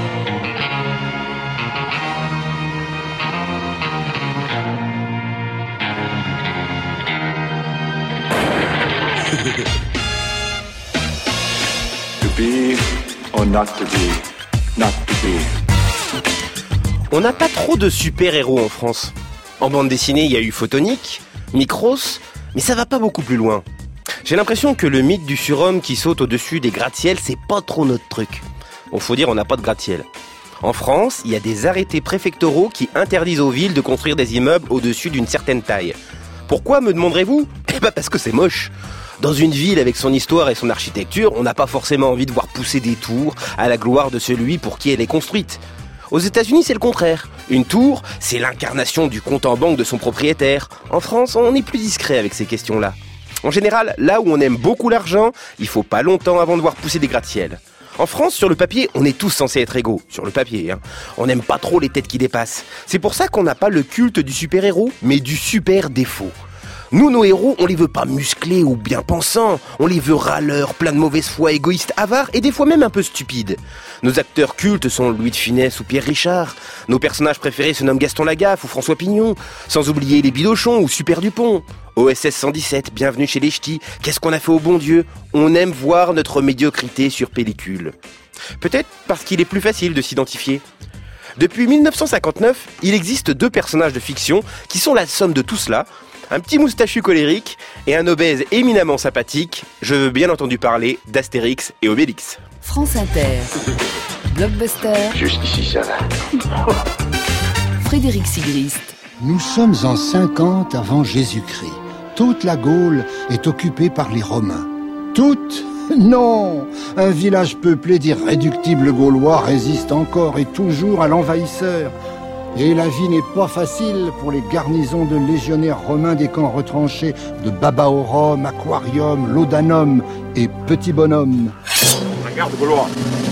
To be or not to be, not to be. On n'a pas trop de super-héros en France. En bande dessinée, il y a eu Photonique, Micros, mais ça va pas beaucoup plus loin. J'ai l'impression que le mythe du surhomme qui saute au-dessus des gratte-ciel, c'est pas trop notre truc. Bon, faut dire, on n'a pas de gratte-ciel. En France, il y a des arrêtés préfectoraux qui interdisent aux villes de construire des immeubles au-dessus d'une certaine taille. Pourquoi, me demanderez-vous ? Eh ben parce que c'est moche. Dans une ville avec son histoire et son architecture, on n'a pas forcément envie de voir pousser des tours à la gloire de celui pour qui elle est construite. Aux États-Unis, c'est le contraire. Une tour, c'est l'incarnation du compte en banque de son propriétaire. En France, on est plus discret avec ces questions-là. En général, là où on aime beaucoup l'argent, il faut pas longtemps avant de voir pousser des gratte-ciel. En France, sur le papier, on est tous censés être égaux. Sur le papier, hein. On n'aime pas trop les têtes qui dépassent. C'est pour ça qu'on n'a pas le culte du super-héros, mais du super-défaut. Nous, nos héros, on les veut pas musclés ou bien pensants. On les veut râleurs, pleins de mauvaise foi, égoïstes, avares et des fois même un peu stupides. Nos acteurs cultes sont Louis de Funès ou Pierre Richard. Nos personnages préférés se nomment Gaston Lagaffe ou François Pignon. Sans oublier les Bidochon ou Super Dupont. OSS 117, bienvenue chez les ch'tis. Qu'est-ce qu'on a fait au bon Dieu ? On aime voir notre médiocrité sur pellicule. Peut-être parce qu'il est plus facile de s'identifier. Depuis 1959, il existe 2 personnages de fiction qui sont la somme de tout cela. Un petit moustachu colérique et un obèse éminemment sympathique. Je veux bien entendu parler d'Astérix et Obélix. France Inter. Blockbuster. Jusqu'ici, ça va. Frédéric Sigrist. Nous sommes en 50 avant Jésus-Christ. Toute la Gaule est occupée par les Romains. Toute ? Non ! Un village peuplé d'irréductibles Gaulois résiste encore et toujours à l'envahisseur. Et la vie n'est pas facile pour les garnisons de légionnaires romains des camps retranchés de Babaorum, Aquarium, Laudanum et Petit Bonhomme. Regarde, Gaulois.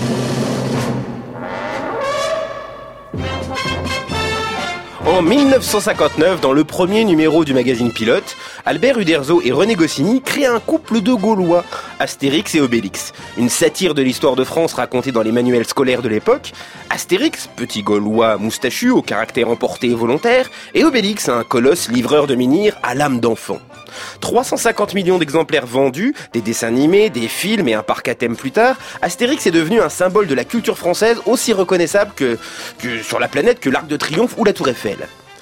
En 1959, dans le premier numéro du magazine Pilote, Albert Uderzo et René Goscinny créent un couple de Gaulois, Astérix et Obélix. Une satire de l'histoire de France racontée dans les manuels scolaires de l'époque. Astérix, petit Gaulois moustachu au caractère emporté et volontaire, et Obélix, un colosse livreur de menhirs à l'âme d'enfant. 350 millions d'exemplaires vendus, des dessins animés, des films et un parc à thème plus tard, Astérix est devenu un symbole de la culture française aussi reconnaissable que sur la planète que l'Arc de Triomphe ou la Tour Eiffel.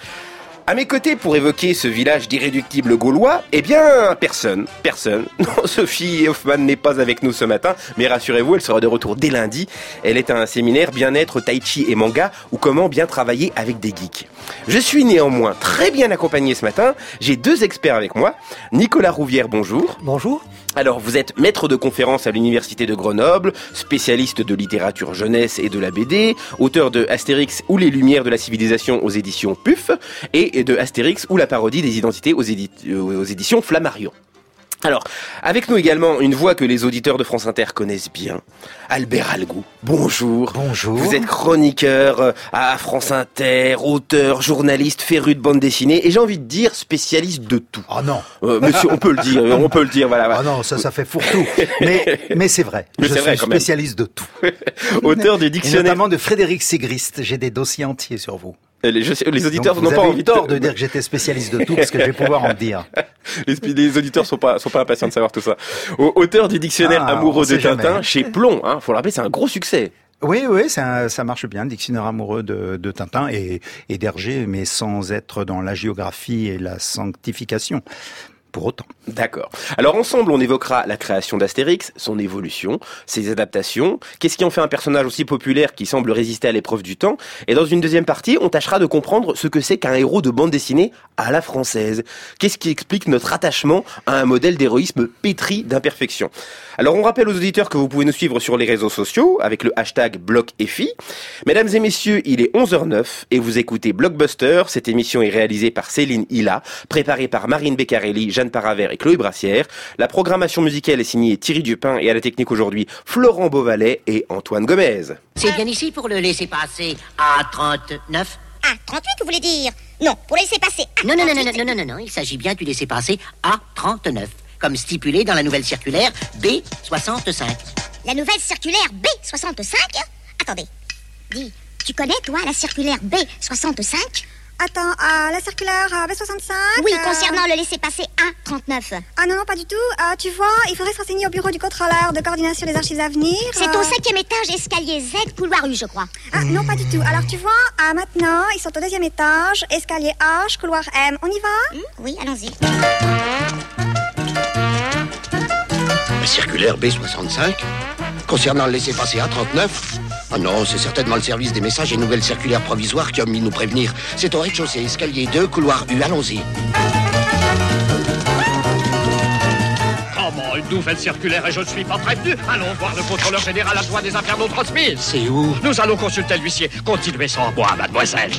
À mes côtés, pour évoquer ce village d'irréductibles Gaulois, eh bien, personne. Non, Sophie Hoffman n'est pas avec nous ce matin, mais rassurez-vous, elle sera de retour dès lundi. Elle est à un séminaire bien-être, tai chi et manga, ou comment bien travailler avec des geeks. Je suis néanmoins très bien accompagné ce matin. J'ai 2 experts avec moi. Nicolas Rouvière, bonjour. Bonjour. Alors, vous êtes maître de conférence à l'université de Grenoble, spécialiste de littérature jeunesse et de la BD, auteur de Astérix ou les Lumières de la civilisation aux éditions PUF, et de Astérix ou la parodie des identités aux éditions Flammarion. Alors, avec nous également une voix que les auditeurs de France Inter connaissent bien, Albert Algou. Bonjour. Bonjour. Vous êtes chroniqueur à France Inter, auteur, journaliste, féru de bande dessinée, et j'ai envie de dire spécialiste de tout. Oh non. Monsieur, on peut le dire, voilà. Oh non, ça fait fourre-tout. Mais c'est vrai. Mais je c'est vrai, suis quand même. spécialiste de tout. Auteur du Et dictionnaire. notamment de Frédéric Sigrist. J'ai des dossiers entiers sur vous. Les auditeurs Donc, n'ont vous pas avez envie eu tort de dire que j'étais spécialiste de tout, parce que je vais pouvoir en dire. Les auditeurs sont pas impatients de savoir tout ça. Auteur du dictionnaire amoureux de Tintin jamais. chez Plomb, hein. Faut le rappeler, c'est un gros succès. Oui, ça marche bien, le dictionnaire amoureux de Tintin et d'Hergé, mais sans être dans la géographie et la sanctification. Pour autant. D'accord. Alors ensemble, on évoquera la création d'Astérix, son évolution, ses adaptations, qu'est-ce qui en fait un personnage aussi populaire qui semble résister à l'épreuve du temps, et dans une deuxième partie, on tâchera de comprendre ce que c'est qu'un héros de bande dessinée à la française. Qu'est-ce qui explique notre attachement à un modèle d'héroïsme pétri d'imperfection. Alors on rappelle aux auditeurs que vous pouvez nous suivre sur les réseaux sociaux avec le hashtag BlockFI. Mesdames et messieurs, il est 11h09 et vous écoutez Blockbuster. Cette émission est réalisée par Céline Hilla, préparée par Marine Beccarelli, Jeanne Paravert et Chloé Brassière. La programmation musicale est signée Thierry Dupin et à la technique aujourd'hui Florent Beauvalet et Antoine Gomez. C'est bien ici pour le laisser passer à 39. Ah, 38, vous voulez dire? Non, pour laisser passer. Non, il s'agit bien du laisser passer à 39, comme stipulé dans la nouvelle circulaire B65. La nouvelle circulaire B65? Attendez. Dis, tu connais, toi, la circulaire B65 ? Attends, la circulaire B65 Oui, concernant le laissez-passer A39. Ah non, pas du tout. Tu vois, il faudrait se renseigner au bureau du contrôleur de coordination des archives à venir. C'est au 5e étage, escalier Z, couloir U, je crois. Ah non, pas du tout. Alors tu vois, maintenant, ils sont au 2e étage, escalier H, couloir M. On y va ? Oui, allons-y. La circulaire B65 concernant le laissez-passer A39. Ah non, c'est certainement le service des messages et nouvelles circulaires provisoires qui a omis de nous prévenir. C'est au rez-de-chaussée, escalier 2, couloir U, allons-y. Comment une nouvelle circulaire et je ne suis pas prévenu? Allons voir le contrôleur général adjoint des affaires non transmises. C'est où? Nous allons consulter l'huissier. Continuez sans moi, mademoiselle.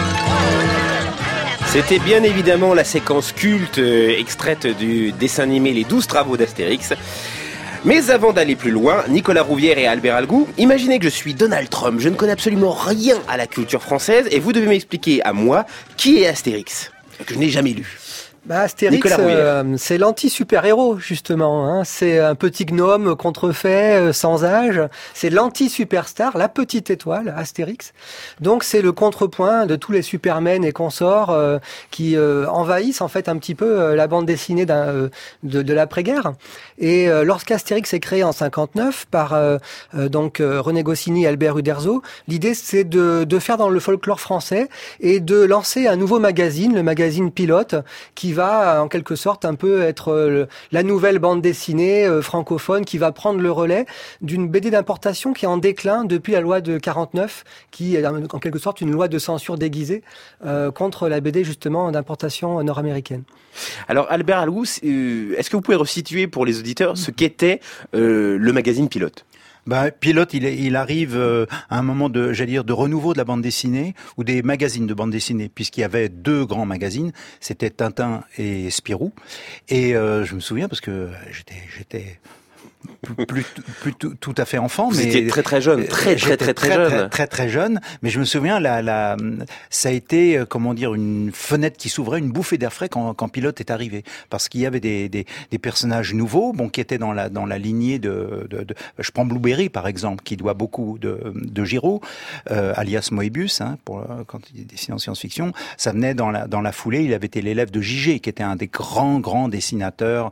C'était bien évidemment la séquence culte extraite du dessin animé Les 12 travaux d'Astérix. Mais avant d'aller plus loin, Nicolas Rouvière et Albert Algou, imaginez que je suis Donald Trump, je ne connais absolument rien à la culture française et vous devez m'expliquer à moi qui est Astérix, que je n'ai jamais lu. Astérix, c'est l'anti-super-héros, justement. Hein. C'est un petit gnome contrefait, sans âge. C'est l'anti-superstar, la petite étoile, Astérix. Donc, c'est le contrepoint de tous les Supermen et consorts qui envahissent, en fait, un petit peu la bande dessinée de l'après-guerre. Et lorsqu'Astérix est créé en 59 par René Goscinny et Albert Uderzo, l'idée, c'est de faire dans le folklore français et de lancer un nouveau magazine, le magazine Pilote, qui va en quelque sorte un peu être la nouvelle bande dessinée francophone qui va prendre le relais d'une BD d'importation qui est en déclin depuis la loi de 49, qui est en quelque sorte une loi de censure déguisée contre la BD justement d'importation nord-américaine. Alors Albert Algou, est-ce que vous pouvez resituer pour les auditeurs ce qu'était le magazine Pilote ? Pilote, il arrive à un moment de renouveau de la bande dessinée ou des magazines de bande dessinée, puisqu'il y avait 2 grands magazines, c'était Tintin et Spirou. Et je me souviens parce que j'étais plus tout à fait enfant, vous mais étiez très jeune, très jeune. Mais je me souviens, ça a été une fenêtre qui s'ouvrait, une bouffée d'air frais quand Pilote est arrivé, parce qu'il y avait des personnages nouveaux, qui étaient dans la lignée de je prends Blueberry par exemple, qui doit beaucoup de Giraud, alias Moebius, quand il dessinait en science-fiction. Ça venait dans la foulée. Il avait été l'élève de J.G., qui était un des grands dessinateurs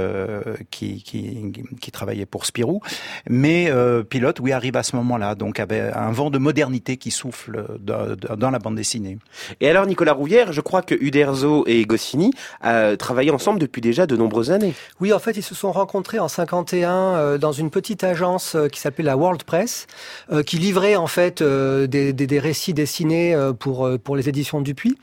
qui travaillait pour Spirou, mais Pilote, arrive à ce moment-là, donc avait un vent de modernité qui souffle dans la bande dessinée. Et alors Nicolas Rouvière, je crois que Uderzo et Goscinny travaillaient ensemble depuis déjà de nombreuses années. Oui, en fait, ils se sont rencontrés en 51 dans une petite agence qui s'appelait la World Press, qui livrait en fait des récits dessinés pour les éditions Dupuis.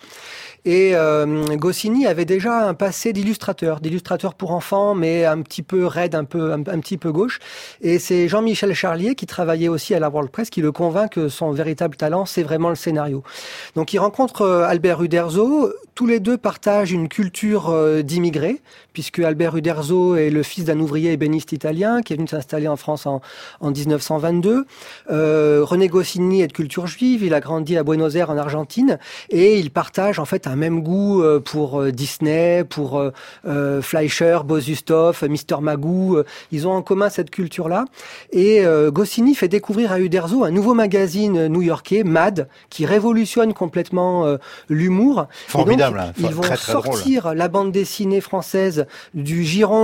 Et Goscinny avait déjà un passé d'illustrateur pour enfants, mais un petit peu raide, un petit peu gauche. Et c'est Jean-Michel Charlier, qui travaillait aussi à la World Press, qui le convainc que son véritable talent, c'est vraiment le scénario. Donc il rencontre Albert Uderzo. Tous les deux partagent une culture d'immigrés, puisque Albert Uderzo est le fils d'un ouvrier ébéniste italien qui est venu s'installer en France en 1922. René Goscinny est de culture juive, il a grandi à Buenos Aires en Argentine, et il partage en fait un même goût pour Disney, pour Fleischer, Boz-Ustoph, Mr. Magoo. Ils ont en commun cette culture-là. Et Goscinny fait découvrir à Uderzo un nouveau magazine new-yorkais, Mad, qui révolutionne complètement l'humour. Formidable. Ils vont sortir drôle. La bande dessinée française du giron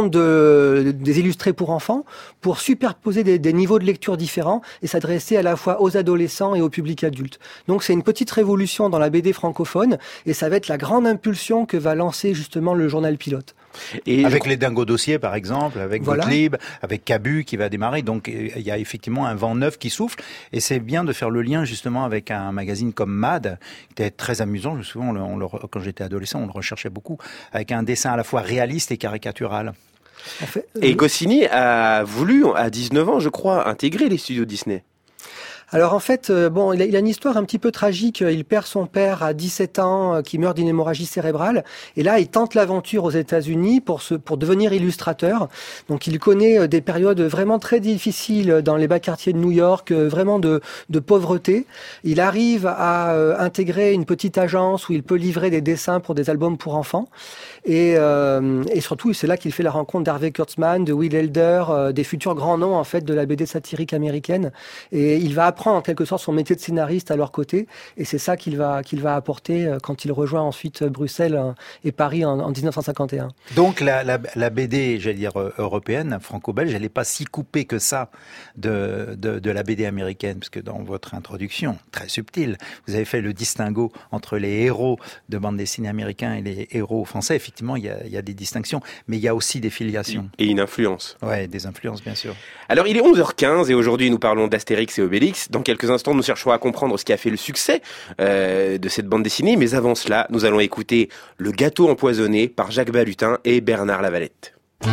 des illustrés pour enfants pour superposer des niveaux de lecture différents et s'adresser à la fois aux adolescents et au public adulte. Donc c'est une petite révolution dans la BD francophone et ça va être la grande impulsion que va lancer justement le journal Pilote. Et avec les Dingo Dossiers par exemple, avec Gottlieb, avec Cabu qui va démarrer, donc il y a effectivement un vent neuf qui souffle et c'est bien de faire le lien justement avec un magazine comme Mad, qui était très amusant. Souvent, quand j'étais adolescent, on le recherchait beaucoup, avec un dessin à la fois réaliste et caricatural. En fait, et Goscinny a voulu, à 19 ans je crois, intégrer les studios Disney. Alors en fait, il a une histoire un petit peu tragique. Il perd son père à 17 ans, qui meurt d'une hémorragie cérébrale. Et là, il tente l'aventure aux États-Unis pour devenir illustrateur. Donc il connaît des périodes vraiment très difficiles dans les bas quartiers de New York, vraiment de pauvreté. Il arrive à intégrer une petite agence où il peut livrer des dessins pour des albums pour enfants. Et surtout, c'est là qu'il fait la rencontre d'Harvey Kurtzman, de Will Elder, des futurs grands noms en fait de la BD satirique américaine. Et il va apprendre reprend en quelque sorte son métier de scénariste à leur côté, et c'est ça qu'il va apporter quand il rejoint ensuite Bruxelles et Paris en 1951. Donc la BD, j'allais dire européenne, franco-belge, elle n'est pas si coupée que ça de la BD américaine, parce que dans votre introduction, très subtile, vous avez fait le distinguo entre les héros de bande dessinée américains et les héros français. Effectivement, il y a des distinctions, mais il y a aussi des filiations. Et une influence. Ouais, des influences, bien sûr. Alors, il est 11h15 et aujourd'hui, nous parlons d'Astérix et Obélix. Dans quelques instants, nous chercherons à comprendre ce qui a fait le succès de cette bande dessinée. Mais avant cela, nous allons écouter Le Gâteau empoisonné par Jacques Balutin et Bernard Lavalette.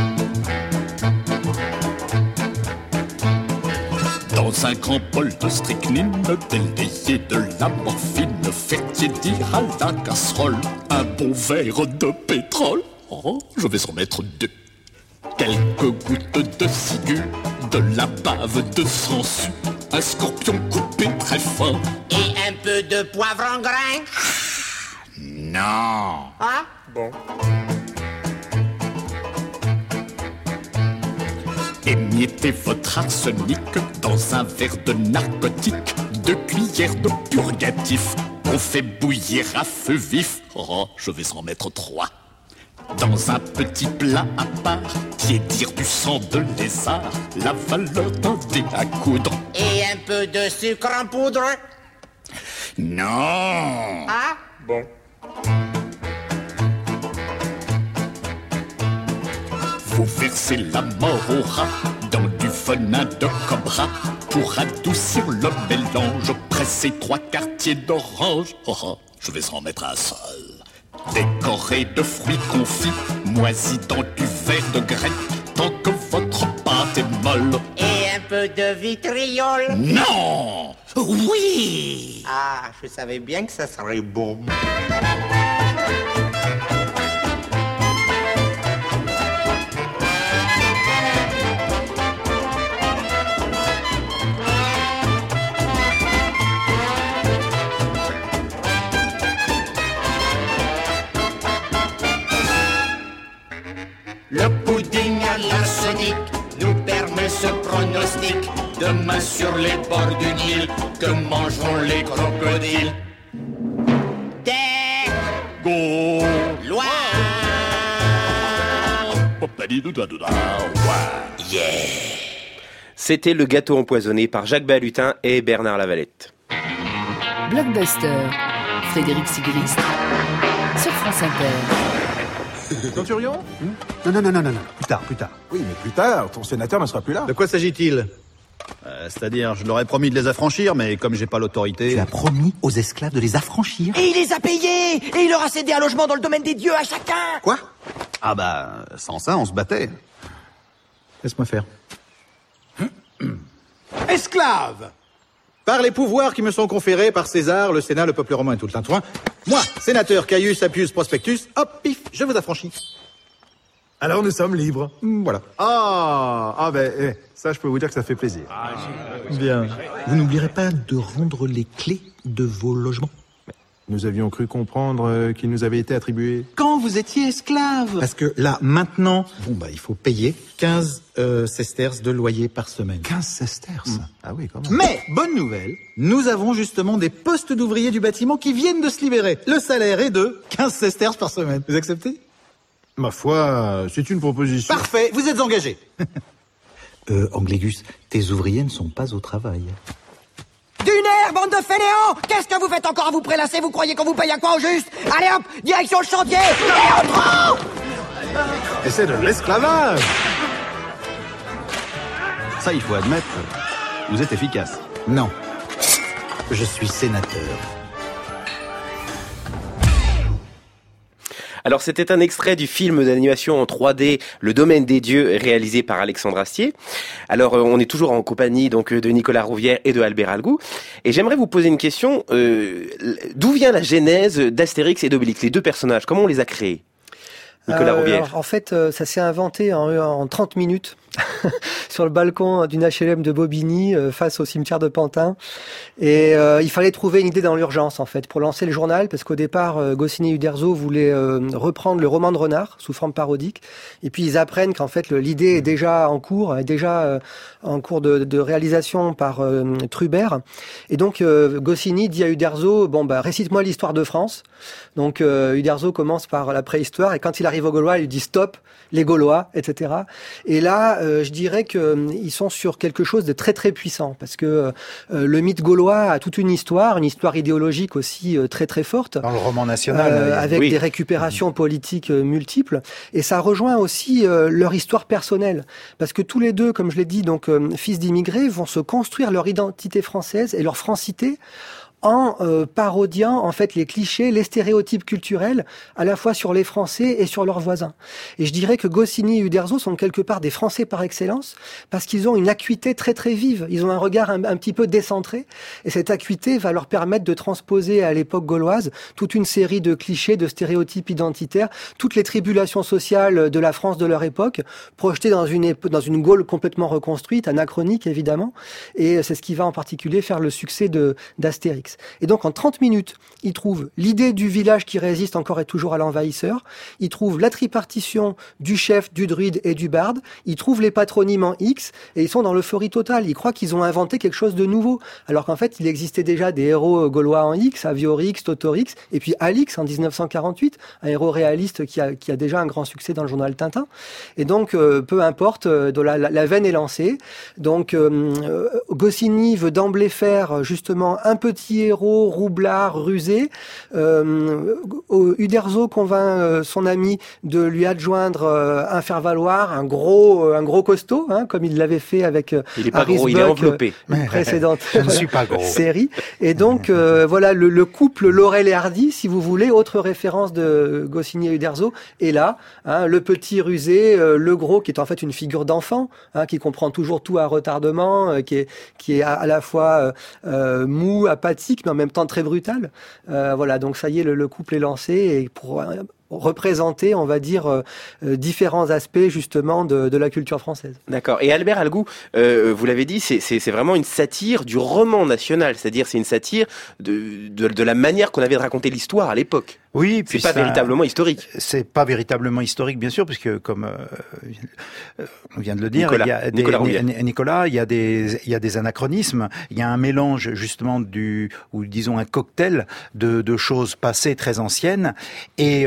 Dans un grand bol de strychnine, délayé de la morphine, faire tiédir à la casserole un bon verre de pétrole. Oh, je vais en mettre 2. Quelques gouttes de ciguë, de la bave de sangsue, un scorpion coupé très fin. Et un peu de poivre en grain. Non. Ah, bon. Émiettez votre arsenic dans un verre de narcotique, 2 cuillères de purgatif qu'on fait bouillir à feu vif. Oh, je vais en mettre 3. Dans un petit plat à part, tiédir du sang de lézard, la valeur d'un dé à coudre. Et un peu de sucre en poudre. Non. Ah, bon. Vous versez la mort au rat dans du venin de cobra. Pour adoucir le mélange, pressez 3 quartiers d'orange. Oh, je vais en mettre un seul. Décoré de fruits confits, moisis dans du verre de graines, tant que votre pâte est molle. Et un peu de vitriol. Non. Oui. Ah, je savais bien que ça serait bon. Le pudding à l'arsenic nous permet ce pronostic. Demain sur les bords du Nil, que mangeront les crocodiles? Des Gaulois. Yeah. C'était Le Gâteau empoisonné par Jacques Balutin et Bernard Lavalette. Blockbuster, Frédéric Sigrist, sur France Inter. Centurion ? Non. Plus tard. Oui, mais plus tard, ton sénateur ne sera plus là. De quoi s'agit-il ? C'est-à-dire, je leur ai promis de les affranchir, mais comme j'ai pas l'autorité... Tu as promis aux esclaves de les affranchir ? Et il les a payés. Et il leur a cédé un logement dans le domaine des dieux à chacun. Quoi ? Ah bah, sans ça, on se battait. Laisse-moi faire. Esclaves ! Par les pouvoirs qui me sont conférés par César, le Sénat, le peuple romain et tout le tintouin, moi, sénateur Caius Appius Prospectus, hop, pif, je vous affranchis. Alors nous sommes libres. Voilà. Ça je peux vous dire que ça fait plaisir. Bien. Vous n'oublierez pas de rendre les clés de vos logements. Nous avions cru comprendre qu'ils nous avaient été attribués. Quand vous étiez esclave. Parce que là, maintenant, il faut payer 15 sesterces de loyer par semaine. 15 sesterces. Ah oui, quand même. Mais, bonne nouvelle, nous avons justement des postes d'ouvriers du bâtiment qui viennent de se libérer. Le salaire est de 15 sesterces par semaine. Vous acceptez ? Ma foi, c'est une proposition. Parfait, vous êtes engagé. Anglégus, tes ouvriers ne sont pas au travail. Du nerf, bande de fainéants! Qu'est-ce que vous faites encore à vous prélasser? Vous croyez qu'on vous paye à quoi au juste? Allez hop, direction le chantier! Et on prend! Et c'est de l'esclavage! Ça, il faut admettre, vous êtes efficace. Non, je suis sénateur. Alors c'était un extrait du film d'animation en 3D Le Domaine des Dieux réalisé par Alexandre Astier. Alors on est toujours en compagnie donc de Nicolas Rouvière et de Albert Algou et j'aimerais vous poser une question, d'où vient la genèse d'Astérix et d'Obélix, les deux personnages, comment on les a créés? Nicolas Rouvière. En fait, ça s'est inventé en 30 minutes. sur le balcon d'une HLM de Bobigny, face au cimetière de Pantin. Et il fallait trouver une idée dans l'urgence, en fait, pour lancer le journal, parce qu'au départ, Goscinny et Uderzo voulaient reprendre le roman de Renard sous forme parodique. Et puis ils apprennent qu'en fait l'idée est déjà en cours, de réalisation par Trubert. Et donc Goscinny dit à Uderzo, récite-moi l'histoire de France. Donc Uderzo commence par la préhistoire, et quand il arrive aux Gaulois, il lui dit stop, les Gaulois, etc. Et là, je dirais qu'ils sont sur quelque chose de très très puissant, parce que le mythe gaulois a toute une histoire idéologique aussi très très forte. Dans le roman national. Avec des récupérations politiques multiples. Et ça rejoint aussi leur histoire personnelle. Parce que tous les deux, comme je l'ai dit, donc fils d'immigrés, vont se construire leur identité française et leur francité en parodiant en fait les clichés, les stéréotypes culturels, à la fois sur les Français et sur leurs voisins. Et je dirais que Goscinny et Uderzo sont quelque part des Français par excellence, parce qu'ils ont une acuité très très vive. Ils ont un regard un petit peu décentré, et cette acuité va leur permettre de transposer à l'époque gauloise toute une série de clichés, de stéréotypes identitaires, toutes les tribulations sociales de la France de leur époque, projetées dans une Gaule complètement reconstruite, anachronique évidemment, et c'est ce qui va en particulier faire le succès d'Astérix. Et donc en 30 minutes, ils trouvent l'idée du village qui résiste encore et toujours à l'envahisseur, ils trouvent la tripartition du chef, du druide et du barde, ils trouvent les patronymes en X, et ils sont dans l'euphorie totale. Ils croient qu'ils ont inventé quelque chose de nouveau, alors qu'en fait il existait déjà des héros gaulois en X, Aviorix, Totorix, et puis Alix en 1948, un héros réaliste qui a déjà un grand succès dans le journal Tintin. Et donc peu importe, la veine est lancée. Donc Goscinny veut d'emblée faire justement un petit héros roublard, rusé. Uderzo convainc son ami de lui adjoindre un faire-valoir, un gros costaud, comme il l'avait fait avec il est pas Harris gros, Buck, il est enveloppé. une précédente Je ne suis pas gros. série. Et donc voilà le couple Laurel et Hardy, si vous voulez, autre référence de Goscinny et Uderzo. Et là, le petit rusé, le gros qui est en fait une figure d'enfant, qui comprend toujours tout à retardement, qui est à la fois mou, apathique, mais en même temps très brutal. Voilà, donc ça y est, le couple est lancé, et pour représenter, on va dire, différents aspects justement de la culture française. D'accord. Et Albert Algou, vous l'avez dit, c'est vraiment une satire du roman national, c'est-à-dire c'est une satire de la manière qu'on avait de raconter l'histoire à l'époque. Oui, c'est pas véritablement historique. C'est pas véritablement historique, bien sûr, puisque comme on vient de le dire, Nicolas, il y a des anachronismes, il y a un mélange justement ou disons un cocktail de choses passées très anciennes et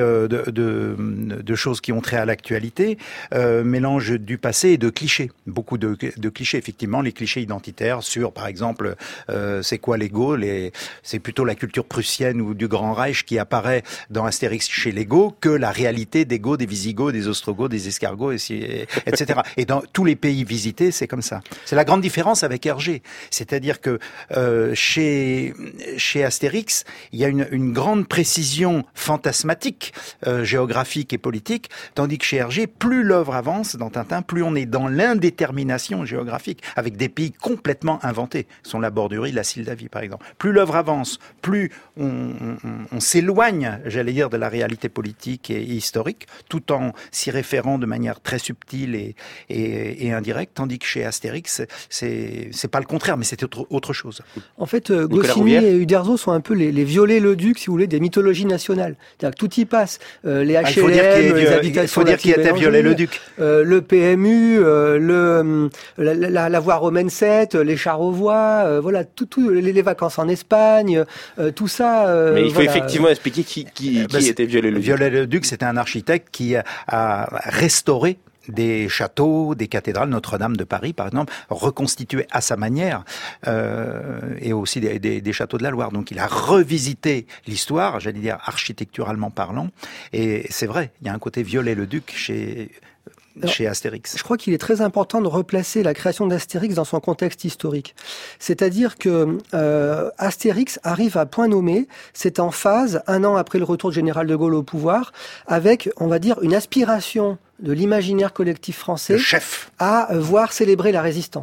de choses qui ont trait à l'actualité, mélange du passé et de clichés, beaucoup de clichés, effectivement, les clichés identitaires sur, par exemple, c'est quoi les Gauls, c'est plutôt la culture prussienne ou du Grand Reich qui apparaît dans Astérix chez les Goths que la réalité des Goths, des Visigoths, des Ostrogoths, des Escargots, etc. Et dans tous les pays visités, c'est comme ça. C'est la grande différence avec Hergé. C'est-à-dire que chez Astérix, il y a une grande précision fantasmatique, géographique et politique, tandis que chez Hergé, plus l'œuvre avance dans Tintin, plus on est dans l'indétermination géographique, avec des pays complètement inventés. Sont la Bordurie, la Sildavie, par exemple. Plus l'œuvre avance, plus on s'éloigne, j'allais dire, de la réalité politique et historique, tout en s'y référant de manière très subtile et indirecte, tandis que chez Astérix, c'est pas le contraire, mais c'était autre chose. En fait, Goscinny et Uderzo sont un peu les Viollet-le-Duc, si vous voulez, des mythologies nationales. C'est-à-dire que tout y passe. Les HLM, les habitations. Il faut dire qu'il était Viollet-le-Duc. Le PMU, la voie romaine 7, les Charlevoix, voilà, les vacances en Espagne, tout ça. Mais il faut effectivement expliquer qui était Viollet-le-Duc. Viollet-le-Duc, c'était un architecte qui a restauré des châteaux, des cathédrales, Notre-Dame de Paris par exemple, reconstitué à sa manière, et aussi des châteaux de la Loire. Donc il a revisité l'histoire, j'allais dire architecturalement parlant, et c'est vrai, il y a un côté Viollet-le-Duc chez Astérix. Je crois qu'il est très important de replacer la création d'Astérix dans son contexte historique. C'est-à-dire que Astérix arrive à point nommé, c'est en phase, 1 an après le retour du général de Gaulle au pouvoir, avec, on va dire, une aspiration de l'imaginaire collectif français à voir célébrer la résistance.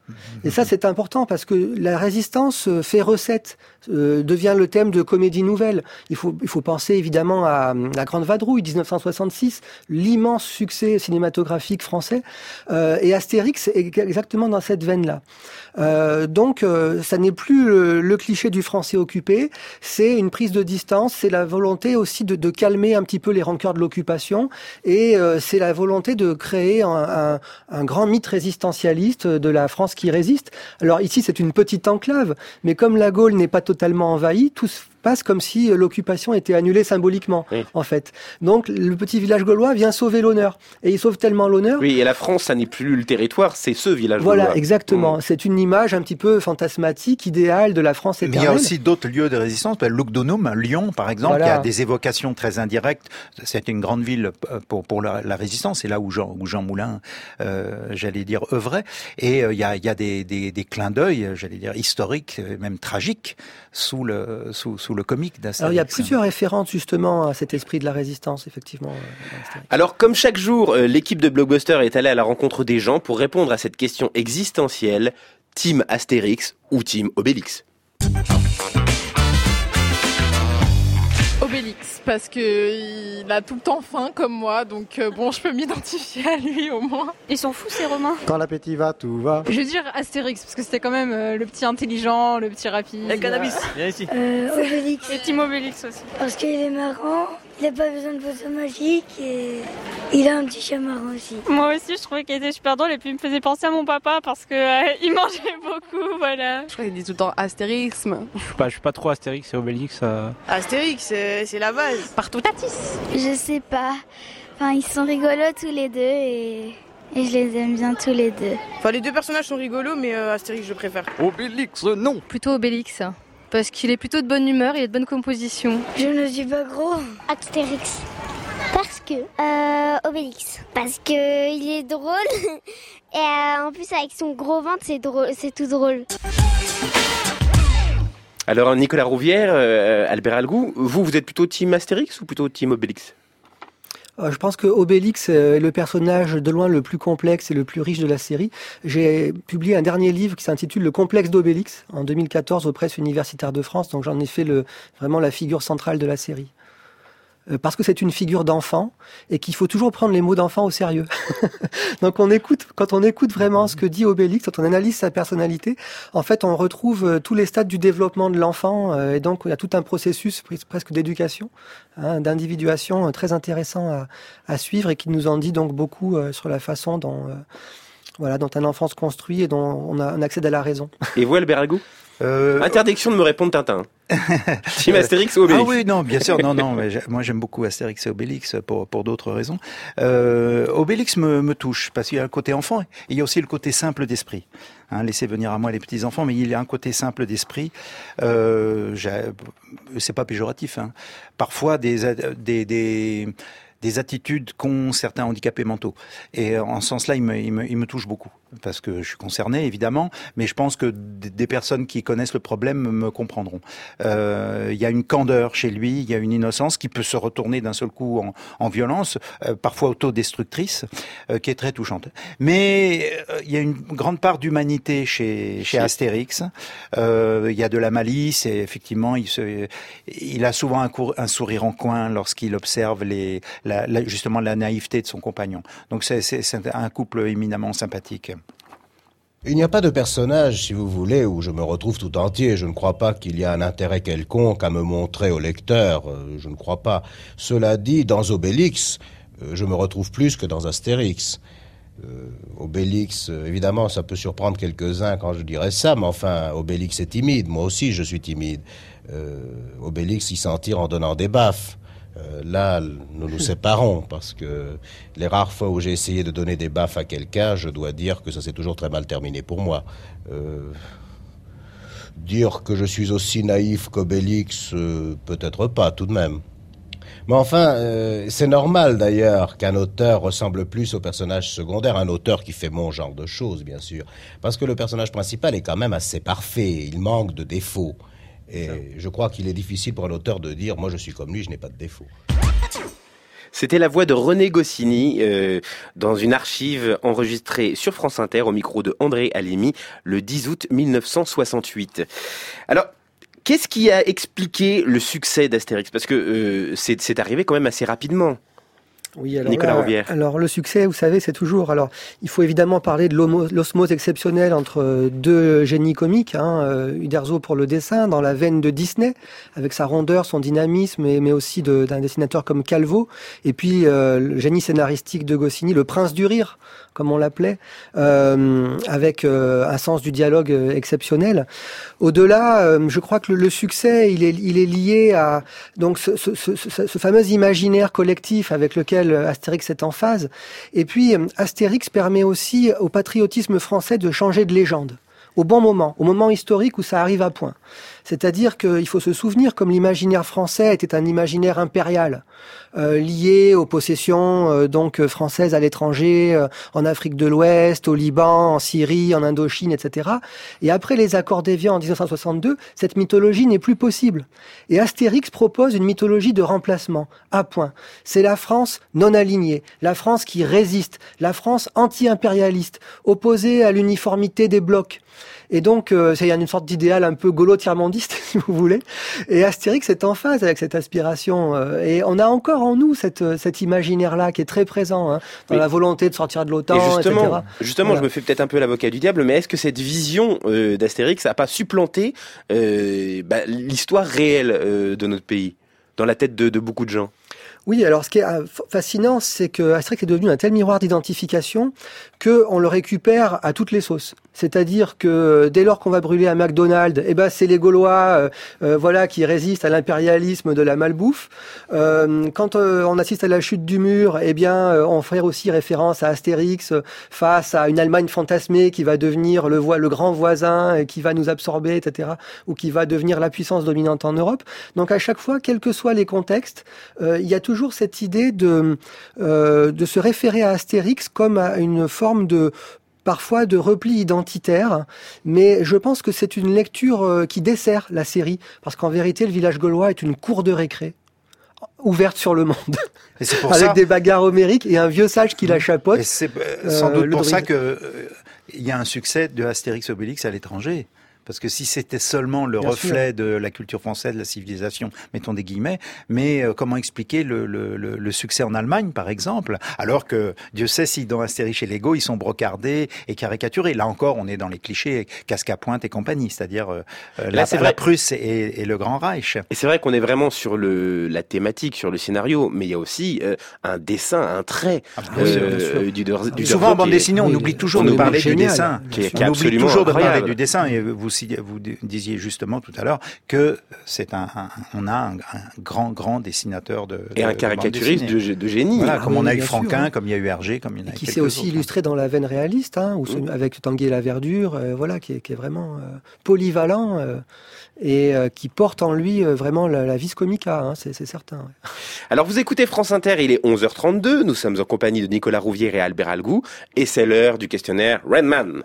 Et ça, c'est important parce que la résistance fait recette, devient le thème de comédie nouvelle. Il faut penser évidemment à La Grande Vadrouille, 1966, l'immense succès cinématographique français. Et Astérix est exactement dans cette veine-là. Donc, ça n'est plus le cliché du Français occupé, c'est une prise de distance, c'est la volonté aussi de calmer un petit peu les rancœurs de l'occupation, et c'est la volonté de créer un grand mythe résistentialiste de la France qui résiste. Alors ici, c'est une petite enclave, mais comme la Gaule n'est pas totalement envahie, tout se passe comme si l'occupation était annulée symboliquement, en fait. Donc, le petit village gaulois vient sauver l'honneur. Et il sauve tellement l'honneur... Oui, et la France, ça n'est plus le territoire, c'est ce village gaulois. Voilà, exactement. C'est une image un petit peu fantasmatique, idéale de la France éternelle. Mais il y a aussi d'autres lieux de résistance. Lugdunum, Lyon, par exemple, qui a des évocations très indirectes. C'est une grande ville pour la résistance. C'est là où Jean Moulin, j'allais dire, œuvrait. Et il y a des clins d'œil, j'allais dire, historiques, même tragiques, sous le comique d'Astérix. Alors il y a plusieurs références justement à cet esprit de la résistance, effectivement. Alors comme chaque jour, l'équipe de Blockbuster est allée à la rencontre des gens pour répondre à cette question existentielle, Team Astérix ou Team Obélix? Obélix, parce que il a tout le temps faim comme moi, donc bon, je peux m'identifier à lui au moins. Ils sont fous ces Romains. Quand l'appétit va, tout va. Je veux dire Astérix, parce que c'était quand même le petit intelligent, le petit rapide. Le cannabis. Viens ici. Obélix. Et Team Obélix aussi. Parce qu'il est marrant, il n'a pas besoin de potion magique et il a un petit chat marrant aussi. Moi aussi, je trouvais qu'il était super drôle et puis il me faisait penser à mon papa parce que il mangeait beaucoup, voilà. Je crois qu'il dit tout le temps Astérix. Je suis pas trop Astérix et Obélix. Astérix, c'est la base. Partout Tatis. Je sais pas. Enfin, ils sont rigolos tous les deux et je les aime bien tous les deux. Enfin, les deux personnages sont rigolos, mais Astérix, je préfère. Obélix, non. Plutôt Obélix. Parce qu'il est plutôt de bonne humeur, il est de bonne composition. Je ne suis pas gros. Astérix. Parce que Obélix. Parce que il est drôle. Et en plus avec son gros ventre, c'est drôle, c'est tout drôle. Alors Nicolas Rouvière, Albert Algou, vous êtes plutôt Team Astérix ou plutôt Team Obélix? Je pense que Obélix est le personnage de loin le plus complexe et le plus riche de la série. J'ai publié un dernier livre qui s'intitule Le complexe d'Obélix en 2014 aux presses universitaires de France, donc j'en ai fait vraiment la figure centrale de la série. Parce que c'est une figure d'enfant et qu'il faut toujours prendre les mots d'enfant au sérieux. Donc quand on écoute vraiment ce que dit Obélix, quand on analyse sa personnalité, en fait on retrouve tous les stades du développement de l'enfant et donc il y a tout un processus presque d'éducation, d'individuation très intéressant à suivre et qui nous en dit donc beaucoup sur la façon dont un enfant se construit et dont on accède à la raison. Et vous Albert Algou? Interdiction de me répondre Tintin. Team Astérix ou Obélix? Ah oui, non, bien sûr, non, mais moi j'aime beaucoup Astérix et Obélix pour d'autres raisons. Obélix me touche parce qu'il y a un côté enfant et il y a aussi le côté simple d'esprit. Laissez venir à moi les petits enfants, mais il y a un côté simple d'esprit. C'est pas péjoratif. Parfois des attitudes qu'ont certains handicapés mentaux. Et en ce sens-là, il me touche beaucoup. Parce que je suis concerné, évidemment, mais je pense que des personnes qui connaissent le problème me comprendront. Il y a une candeur chez lui, il y a une innocence qui peut se retourner d'un seul coup en violence, parfois autodestructrice, qui est très touchante. Mais il y a une grande part d'humanité chez Astérix. Il y a de la malice et effectivement, il a souvent un sourire en coin lorsqu'il observe justement la naïveté de son compagnon. Donc c'est un couple éminemment sympathique. Il n'y a pas de personnage, si vous voulez, où je me retrouve tout entier. Je ne crois pas qu'il y a un intérêt quelconque à me montrer au lecteur. Je ne crois pas. Cela dit, dans Obélix, je me retrouve plus que dans Astérix. Obélix, évidemment, ça peut surprendre quelques-uns quand je dirais ça, mais enfin, Obélix est timide. Moi aussi, je suis timide. Obélix y s'en tire en donnant des baffes. Là, nous nous séparons parce que les rares fois où j'ai essayé de donner des baffes à quelqu'un, je dois dire que ça s'est toujours très mal terminé pour moi. Dire que je suis aussi naïf qu'Obélix, peut-être pas tout de même. Mais enfin, c'est normal d'ailleurs qu'un auteur ressemble plus au personnage secondaire, un auteur qui fait mon genre de choses, bien sûr, parce que le personnage principal est quand même assez parfait, il manque de défauts. Et je crois qu'il est difficile pour un auteur de dire « moi je suis comme lui, je n'ai pas de défaut ». C'était la voix de René Goscinny dans une archive enregistrée sur France Inter au micro de André Alimi le 10 août 1968. Alors, qu'est-ce qui a expliqué le succès d'Astérix ? Parce que c'est arrivé quand même assez rapidement. Oui, alors, Nicolas Rouvière. Alors le succès, vous savez, c'est toujours. Alors, il faut évidemment parler de l'osmose exceptionnelle entre deux génies comiques. Uderzo pour le dessin, dans la veine de Disney, avec sa rondeur, son dynamisme, mais aussi d'un dessinateur comme Calvo. Et puis le génie scénaristique de Goscinny, le prince du rire, comme on l'appelait, avec un sens du dialogue exceptionnel. Au-delà, je crois que le succès, il est lié à donc ce fameux imaginaire collectif avec lequel Astérix est en phase. Et puis, Astérix permet aussi au patriotisme français de changer de légende. Au bon moment, au moment historique où ça arrive à point. C'est-à-dire qu'il faut se souvenir comme l'imaginaire français était un imaginaire impérial, lié aux possessions donc françaises à l'étranger, en Afrique de l'Ouest, au Liban, en Syrie, en Indochine, etc. Et après les accords d'Évian en 1962, cette mythologie n'est plus possible. Et Astérix propose une mythologie de remplacement, à point. C'est la France non alignée, la France qui résiste, la France anti-impérialiste, opposée à l'uniformité des blocs. Et donc, c'est une sorte d'idéal un peu gaulo-tiers-mondiste, si vous voulez. Et Astérix est en phase avec cette aspiration. Et on a encore en nous cet imaginaire-là qui est très présent, dans la volonté de sortir de l'OTAN, etc. Justement, voilà. Je me fais peut-être un peu l'avocat du diable, mais est-ce que cette vision d'Astérix n'a pas supplanté l'histoire réelle de notre pays, dans la tête de beaucoup de gens ? Oui, alors ce qui est fascinant, c'est que Astérix est devenu un tel miroir d'identification qu'on le récupère à toutes les sauces. C'est-à-dire que dès lors qu'on va brûler un McDonald's, c'est les Gaulois qui résistent à l'impérialisme de la malbouffe. Quand on assiste à la chute du mur, on fait aussi référence à Astérix face à une Allemagne fantasmée qui va devenir le grand voisin, qui va nous absorber, etc., ou qui va devenir la puissance dominante en Europe. Donc à chaque fois, quels que soient les contextes, il y a toujours cette idée de se référer à Astérix comme à une forme parfois de repli identitaire, mais je pense que c'est une lecture qui dessert la série, parce qu'en vérité, le village gaulois est une cour de récré, ouverte sur le monde, et c'est pour avec des bagarres homériques et un vieux sage qui la chapeaute. Et c'est sans doute pour ça qu'il y a un succès de Astérix Obélix à l'étranger. Parce que si c'était seulement le reflet de la culture française, de la civilisation, mettons des guillemets, mais comment expliquer le succès en Allemagne, par exemple, alors que Dieu sait si dans Astérix et Lego, ils sont brocardés et caricaturés. Là encore, on est dans les clichés, casque à pointe et compagnie, c'est-à-dire la Prusse et le Grand Reich. Et c'est vrai qu'on est vraiment sur la thématique, sur le scénario, mais il y a aussi un dessin, un trait du souvent en bande dessinée, on oublie toujours de parler du dessin. On oublie toujours de parler du dessin, et vous disiez justement tout à l'heure que on a un grand dessinateur et un caricaturiste de génie. Voilà, comme on a eu Franquin, comme il y a eu Hergé, comme il y en a qui s'est aussi illustré dans la veine réaliste, avec Tanguy et la Verdure, qui est vraiment polyvalent et qui porte en lui vraiment la vis comica, c'est certain. Ouais. Alors vous écoutez France Inter, il est 11h32, nous sommes en compagnie de Nicolas Rouvière et Albert Algou, et c'est l'heure du questionnaire Redman.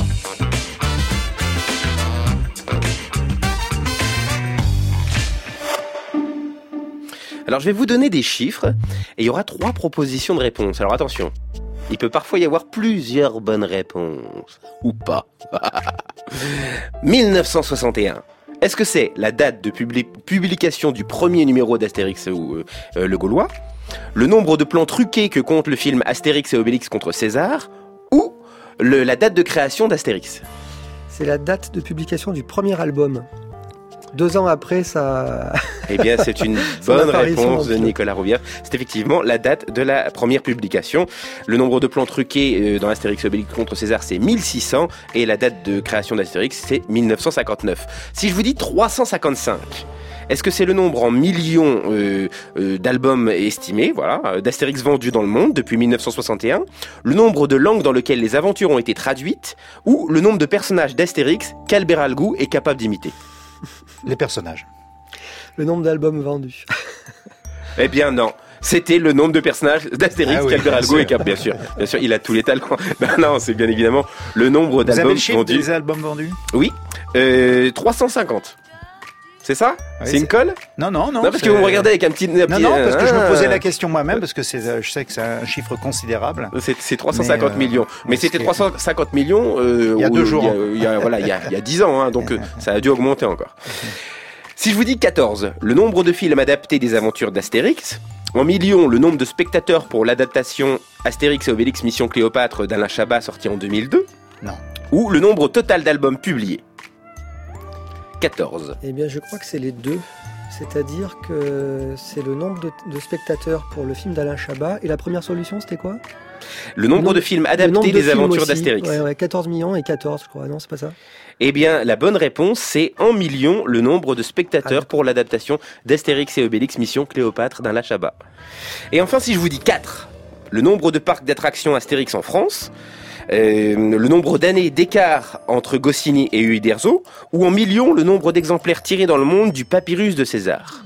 Alors je vais vous donner des chiffres et il y aura 3 propositions de réponse. Alors attention, il peut parfois y avoir plusieurs bonnes réponses, ou pas. 1961. Est-ce que c'est la date de publication du premier numéro d'Astérix ou le Gaulois, le nombre de plans truqués que compte le film Astérix et Obélix contre César, ou la date de création d'Astérix ? C'est la date de publication du premier album. 2 ans après, ça... Eh bien, c'est une bonne réponse de Nicolas Rouvière. C'est effectivement la date de la première publication. Le nombre de plans truqués dans Astérix et Obélix contre César, c'est 1600. Et la date de création d'Astérix, c'est 1959. Si je vous dis 355, est-ce que c'est le nombre en millions d'albums estimés, d'Astérix vendus dans le monde depuis 1961, le nombre de langues dans lesquelles les aventures ont été traduites, ou le nombre de personnages d'Astérix qu'Albert Algou est capable d'imiter ? Les personnages. Le nombre d'albums vendus. Eh bien non, c'était le nombre de personnages d'Astérix qu'Albert Algou est capable. Bien sûr, il a tous les talents. Non, c'est bien évidemment le nombre d'albums vendus. Vous avez le chiffre des albums vendus ? Oui, 350. C'est ça? Oui, c'est une colle? Non, parce que vous me regardez avec un petit... Non, parce que je me posais la question moi-même, parce que je sais que c'est un chiffre considérable. C'est 350 millions. Mais c'était 350 millions... il y a 2 jours. Il y a 10 ans, hein, donc ça a dû augmenter encore. Si je vous dis 14, le nombre de films adaptés des aventures d'Astérix, en millions, le nombre de spectateurs pour l'adaptation Astérix et Obélix Mission Cléopâtre d'Alain Chabat sorti en 2002, non. Ou le nombre total d'albums publiés. 14. Eh bien, je crois que c'est les deux. C'est-à-dire que c'est le nombre de spectateurs pour le film d'Alain Chabat. Et la première solution, c'était quoi? Le nombre de films adaptés des aventures d'Astérix. Ouais, 14 millions et 14, je crois. Non, c'est pas ça? Eh bien, la bonne réponse, c'est en millions le nombre de spectateurs pour l'adaptation d'Astérix et Obélix Mission Cléopâtre d'Alain Chabat. Et enfin, si je vous dis 4, le nombre de parcs d'attractions Astérix en France, le nombre d'années d'écart entre Goscinny et Uderzo, ou en millions le nombre d'exemplaires tirés dans le monde du papyrus de César.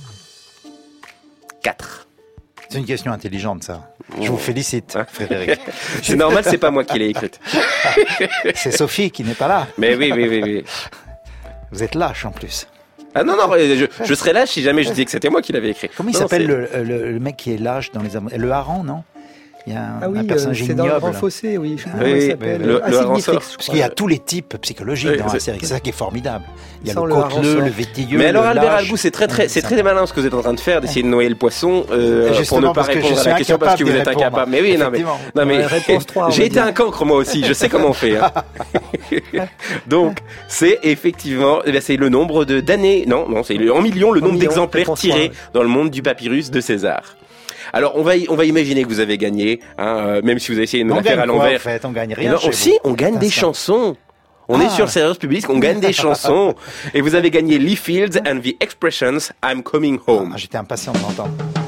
4. C'est une question intelligente, ça. Je vous félicite, Frédéric. C'est normal, c'est pas moi qui l'ai écrite. C'est Sophie qui n'est pas là. Mais oui. Vous êtes lâche en plus. Ah non, je serais lâche si jamais je disais que c'était moi qui l'avais écrit. Comment il s'appelle le mec qui est lâche dans les... Le hareng, non? Il y a un personnage c'est ignoble. dans le Grand Fossé, oui. Je sais pas comment il s'appelle. Parce qu'il y a tous les types psychologiques dans la série. C'est ça qui est formidable. Il y a le côteleux, le vétilleux, mais alors, le Albert lâche. Albou, c'est très malin ce que vous êtes en train de faire, d'essayer de noyer le poisson pour ne pas répondre à la question parce que vous êtes incapable. Mais oui, non mais réponse 3, j'ai été un cancre moi aussi. Je sais comment on fait. Hein. Donc, c'est effectivement, c'est le nombre d'années. Non, c'est en millions le nombre d'exemplaires tirés dans le monde du papyrus de César. Alors, on va imaginer que vous avez gagné, hein, même si vous avez essayé de me la faire à l'envers. En fait, on gagne rien. On gagne des chansons. On est sur le service public, on gagne des chansons. Et vous avez gagné Lee Fields and the Expressions, I'm Coming Home. J'étais impatient de l'entendre.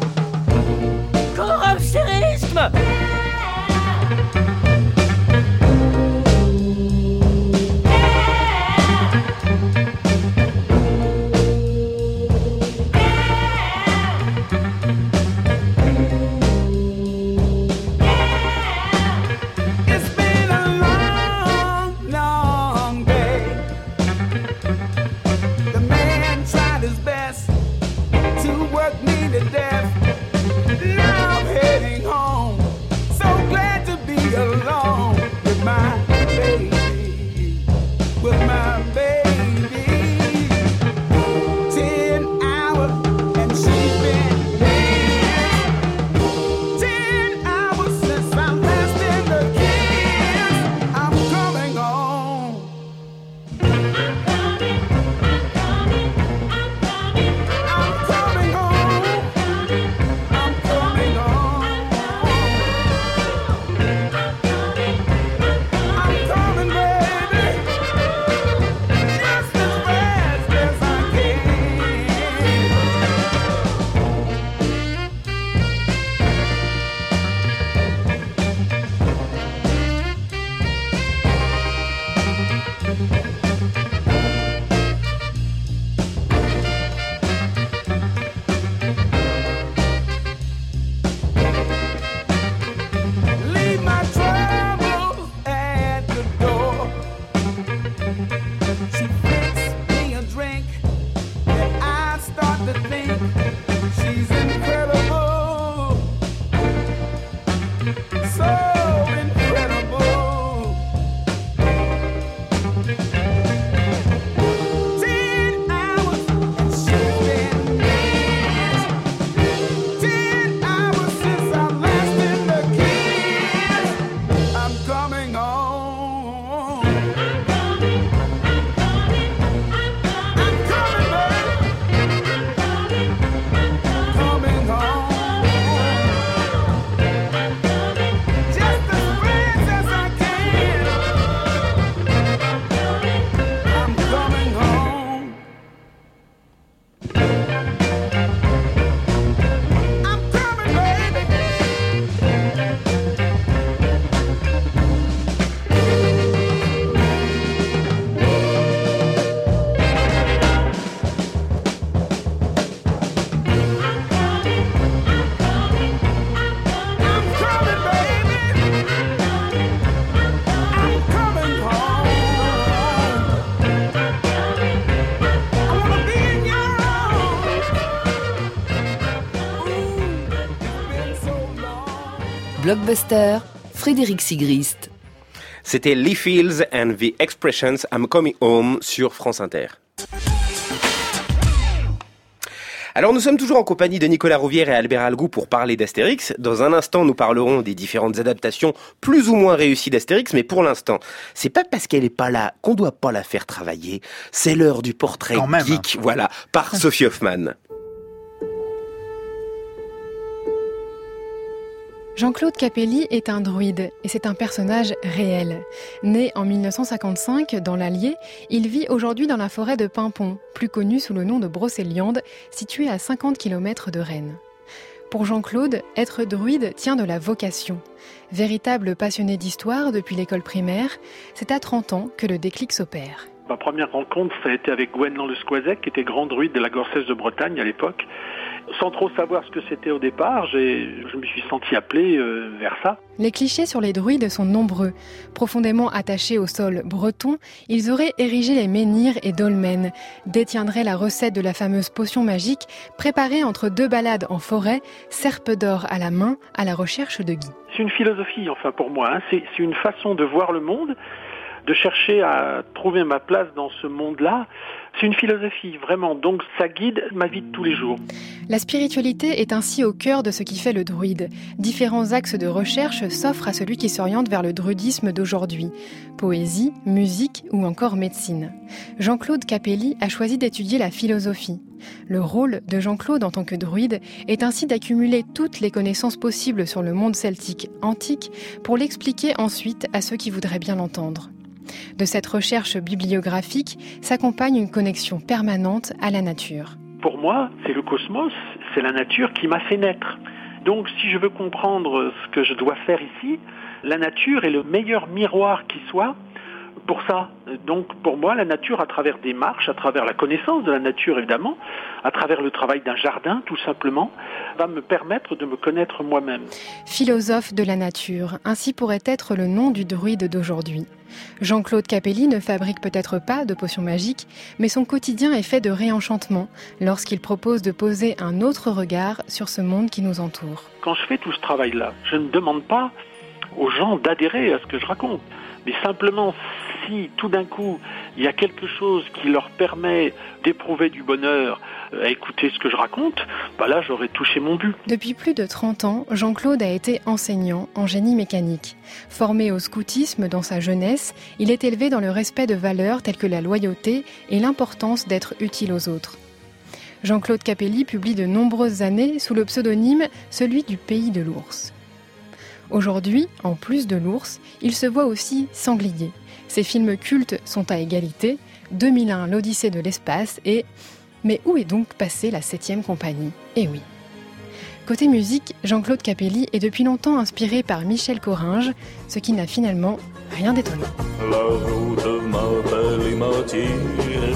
Corobstérisme! Blockbuster, Frédéric Sigrist. C'était Lee Fields and the Expressions I'm Coming Home sur France Inter. Alors nous sommes toujours en compagnie de Nicolas Rouvière et Albert Algou pour parler d'Astérix. Dans un instant, nous parlerons des différentes adaptations plus ou moins réussies d'Astérix, mais pour l'instant, c'est pas parce qu'elle est pas là qu'on doit pas la faire travailler. C'est l'heure du portrait geek, voilà, par Sophie Hoffman. Jean-Claude Capelli est un druide et c'est un personnage réel. Né en 1955 dans l'Allier, il vit aujourd'hui dans la forêt de Paimpont, plus connue sous le nom de Brocéliande, située à 50 km de Rennes. Pour Jean-Claude, être druide tient de la vocation. Véritable passionné d'histoire depuis l'école primaire, c'est à 30 ans que le déclic s'opère. Ma première rencontre, ça a été avec Gwenlan le Squazec, qui était grand druide de la Gorcesse de Bretagne à l'époque. Sans trop savoir ce que c'était au départ, je me suis senti appelé vers ça. Les clichés sur les druides sont nombreux. Profondément attachés au sol breton, ils auraient érigé les menhirs et dolmens, détiendraient la recette de la fameuse potion magique, préparée entre 2 balades en forêt, serpe d'or à la main, à la recherche de Guy. C'est une philosophie, enfin pour moi, c'est une façon de voir le monde, de chercher à trouver ma place dans ce monde-là. C'est une philosophie, vraiment. Donc ça guide ma vie de tous les jours. La spiritualité est ainsi au cœur de ce qui fait le druide. Différents axes de recherche s'offrent à celui qui s'oriente vers le druidisme d'aujourd'hui. Poésie, musique ou encore médecine. Jean-Claude Capelli a choisi d'étudier la philosophie. Le rôle de Jean-Claude en tant que druide est ainsi d'accumuler toutes les connaissances possibles sur le monde celtique antique pour l'expliquer ensuite à ceux qui voudraient bien l'entendre. De cette recherche bibliographique s'accompagne une connexion permanente à la nature. Pour moi, c'est le cosmos, c'est la nature qui m'a fait naître. Donc si je veux comprendre ce que je dois faire ici, la nature est le meilleur miroir qui soit pour ça. Donc pour moi, la nature, à travers des marches, à travers la connaissance de la nature évidemment, à travers le travail d'un jardin tout simplement, va me permettre de me connaître moi-même. Philosophe de la nature, ainsi pourrait être le nom du druide d'aujourd'hui. Jean-Claude Capelli ne fabrique peut-être pas de potions magiques, mais son quotidien est fait de réenchantement lorsqu'il propose de poser un autre regard sur ce monde qui nous entoure. Quand je fais tout ce travail-là, je ne demande pas aux gens d'adhérer à ce que je raconte, mais simplement si tout d'un coup il y a quelque chose qui leur permet d'éprouver du bonheur à écouter ce que je raconte, là j'aurais touché mon but. Depuis plus de 30 ans, Jean-Claude a été enseignant en génie mécanique. Formé au scoutisme dans sa jeunesse, il est élevé dans le respect de valeurs telles que la loyauté et l'importance d'être utile aux autres. Jean-Claude Capelli publie de nombreuses années sous le pseudonyme celui du Pays de l'Ours. Aujourd'hui, en plus de l'ours, il se voit aussi sanglier. Ses films cultes sont à égalité, 2001, l'Odyssée de l'espace et... Mais où est donc passée la 7e compagnie ? Eh oui. Côté musique, Jean-Claude Capelli est depuis longtemps inspiré par Michel Coringe, ce qui n'a finalement rien d'étonnant. La route m'appelle et m'attire,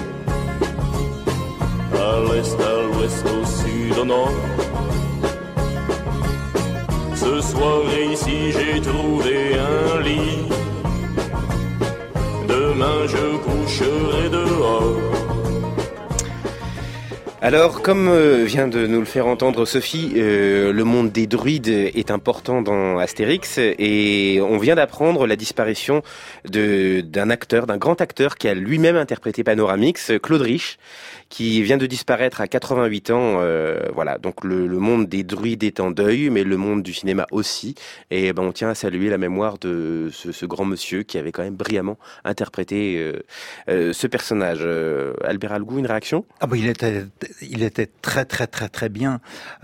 à l'est, à l'ouest, au sud, au nord. Ce soir ici j'ai trouvé un lit, demain je coucherai dehors. Alors, comme vient de nous le faire entendre Sophie, le monde des druides est important dans Astérix et on vient d'apprendre la disparition d'un grand acteur qui a lui-même interprété Panoramix, Claude Rich, qui vient de disparaître à 88 ans. Voilà, donc le monde des druides est en deuil, mais le monde du cinéma aussi. Et on tient à saluer la mémoire de ce grand monsieur qui avait quand même brillamment interprété ce personnage. Albert Algou, une réaction ? Il était très bien